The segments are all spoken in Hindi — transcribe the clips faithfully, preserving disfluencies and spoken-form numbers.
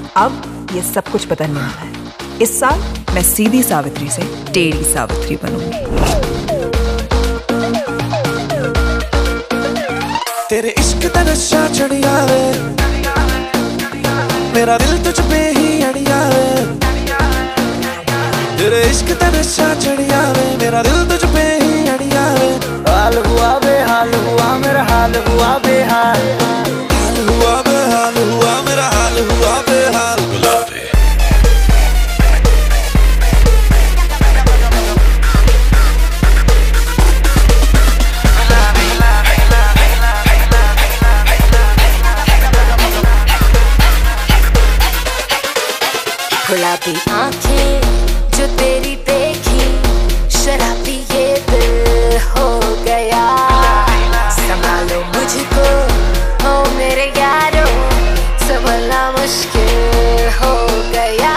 अब ये सब कुछ बदलने वाला है। इस साल मैं सीधी सावित्री से टेढ़ी सावित्री बनूंगी। तेरे इश्क दा नशा चढ़िया वे, मेरा दिल तुझ पे ही अड़िया वे। तेरे इश्क दा नशा चढ़िया वे, मेरा दिल तुझ पे ही अड़िया वे। हाल हुआ बेहाल हुआ मेरा हाल हुआ बेहाल, हाल हुआ बेहाल हुआ मेरा हाल हुआ बेहाल। गुलाबी गुलाबी आंखें जो तेरी देखी, शराबी ये दिल हो गया। संभालो मुझको ओ मेरे यारो, संभलना मुश्किल हो गया।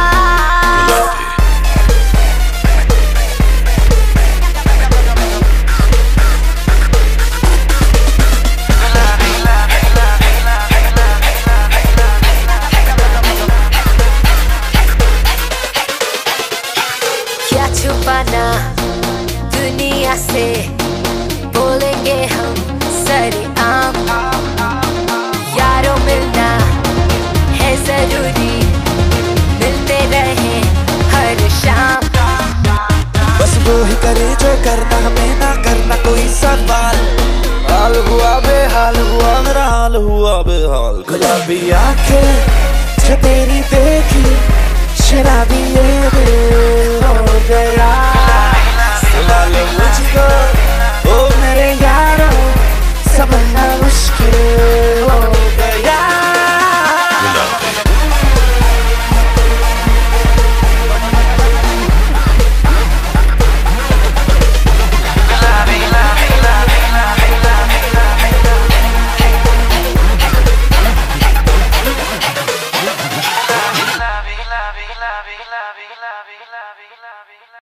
क्या छुपाना दुनिया से, बोलेंगे हम सरेआम। यारों मिलना है जरूरी, मिलते रहे हर शाम। बस वो ही करे जो करना, हमें ना करना कोई सवाल। हाल हुआ बेहाल हुआ मेरा हाल हुआ बेहाल। गुलाबी आंखें जो तेरी देखी, शराबी ये दिल हो गया। संभालो मुझको ओ मेरे यार।